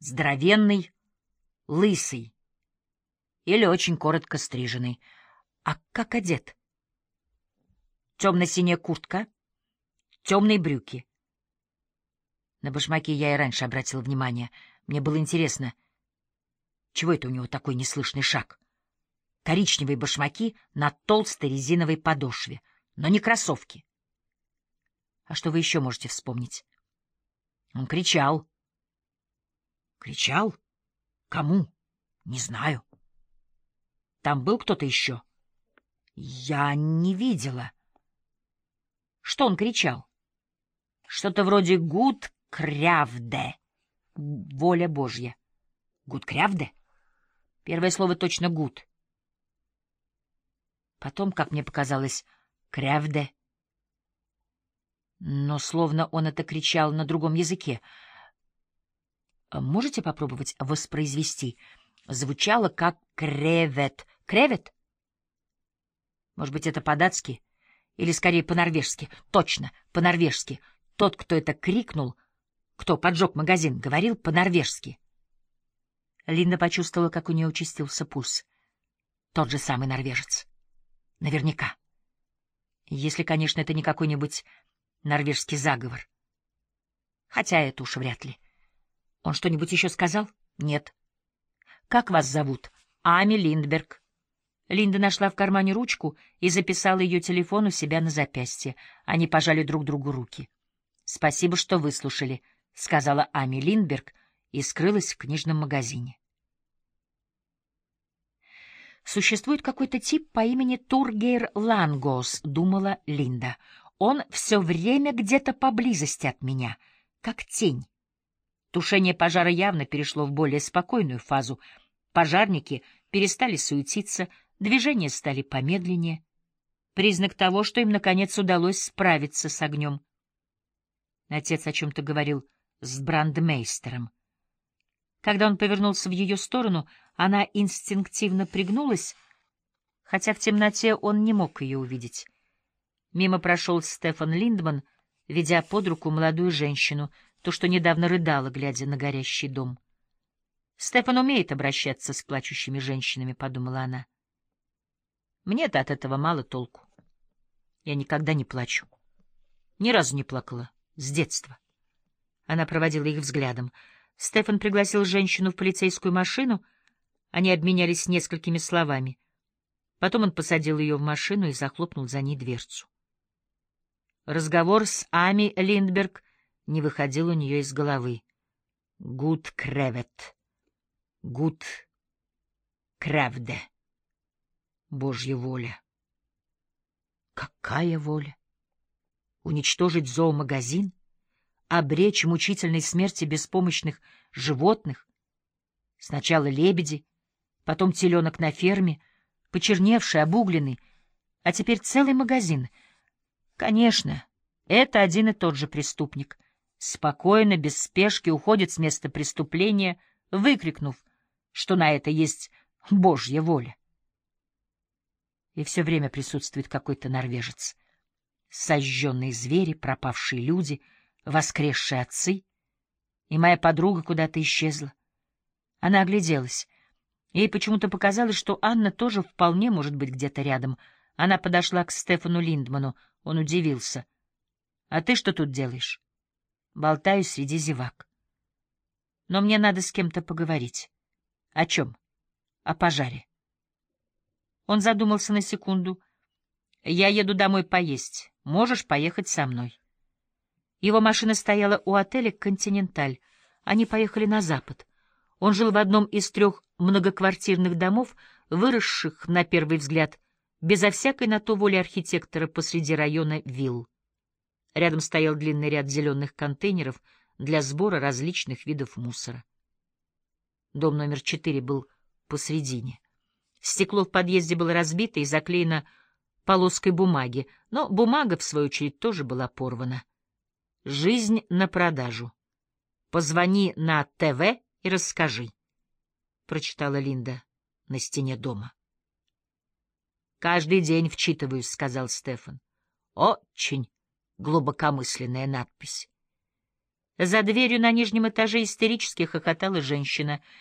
здоровенный, лысый или очень коротко стриженный. А как одет? Темно-синяя куртка, темные брюки. На башмаки я и раньше обратил внимание. Мне было интересно, чего это у него такой неслышный шаг? Коричневые башмаки на толстой резиновой подошве, но не кроссовки. А что вы еще можете вспомнить? Он кричал. Кричал? Кому? Не знаю. Там был кто-то еще? Я не видела. Что он кричал? Что-то вроде «Гуд крявде» — воля Божья. «Гуд крявде»? Первое слово точно «гуд». Потом, как мне показалось, «крявде». Но словно он это кричал на другом языке. Можете попробовать воспроизвести? Звучало как «кревет». «Кревет»? Может быть, это по-датски? Или, скорее, по-норвежски? Точно, по-норвежски. Тот, кто это крикнул, кто поджег магазин, говорил по-норвежски. Линда почувствовала, как у нее участился пульс. Тот же самый норвежец. Наверняка. Если, конечно, это не какой-нибудь норвежский заговор. Хотя это уж вряд ли. Он что-нибудь еще сказал? Нет. Как вас зовут? Ами Линдберг. Линда нашла в кармане ручку и записала ее телефон у себя на запястье. Они пожали друг другу руки. «Спасибо, что выслушали», — сказала Ами Линдберг и скрылась в книжном магазине. «Существует какой-то тип по имени Тургейр Лангос», — думала Линда. «Он все время где-то поблизости от меня, как тень». Тушение пожара явно перешло в более спокойную фазу. Пожарники перестали суетиться, движения стали помедленнее. Признак того, что им, наконец, удалось справиться с огнем. Отец о чем-то говорил с брандмейстером. Когда он повернулся в ее сторону, она инстинктивно пригнулась, хотя в темноте он не мог ее увидеть. Мимо прошел Стефан Линдман, ведя под руку молодую женщину, то, что недавно рыдала, глядя на горящий дом. «Стефан умеет обращаться с плачущими женщинами», — подумала она. «Мне-то от этого мало толку. Я никогда не плачу. Ни разу не плакала. С детства». Она проводила их взглядом. Стефан пригласил женщину в полицейскую машину. Они обменялись несколькими словами. Потом он посадил ее в машину и захлопнул за ней дверцу. Разговор с Ами Линдберг не выходил у нее из головы. «Гуд кревет. Гуд кравде. Божья воля». Какая воля? Уничтожить зоомагазин? Обречь мучительной смерти беспомощных животных? Сначала лебеди, потом теленок на ферме, почерневший, обугленный, а теперь целый магазин. Конечно, это один и тот же преступник. Спокойно, без спешки уходит с места преступления, выкрикнув, что на это есть Божья воля. И все время присутствует какой-то норвежец. Сожженные звери, пропавшие люди, воскресшие отцы. И моя подруга куда-то исчезла. Она огляделась. Ей почему-то показалось, что Анна тоже вполне может быть где-то рядом. Она подошла к Стефану Линдману. Он удивился. — А ты что тут делаешь? — Болтаю среди зевак. — Но мне надо с кем-то поговорить. — О чем? — О пожаре. Он задумался на секунду. — Я еду домой поесть. Можешь поехать со мной. Его машина стояла у отеля «Континенталь». Они поехали на запад. Он жил в одном из 3 многоквартирных домов, выросших, на первый взгляд, безо всякой на то воли архитектора посреди района вилл. Рядом стоял длинный ряд зеленых контейнеров для сбора различных видов мусора. Дом номер 4 был посредине. Стекло в подъезде было разбито и заклеено полоской бумаги, но бумага, в свою очередь, тоже была порвана. «Жизнь на продажу. Позвони на ТВ и расскажи», — прочитала Линда на стене дома. «Каждый день вчитываюсь», — сказал Стефан. «Очень глубокомысленная надпись». За дверью на нижнем этаже истерически хохотала женщина.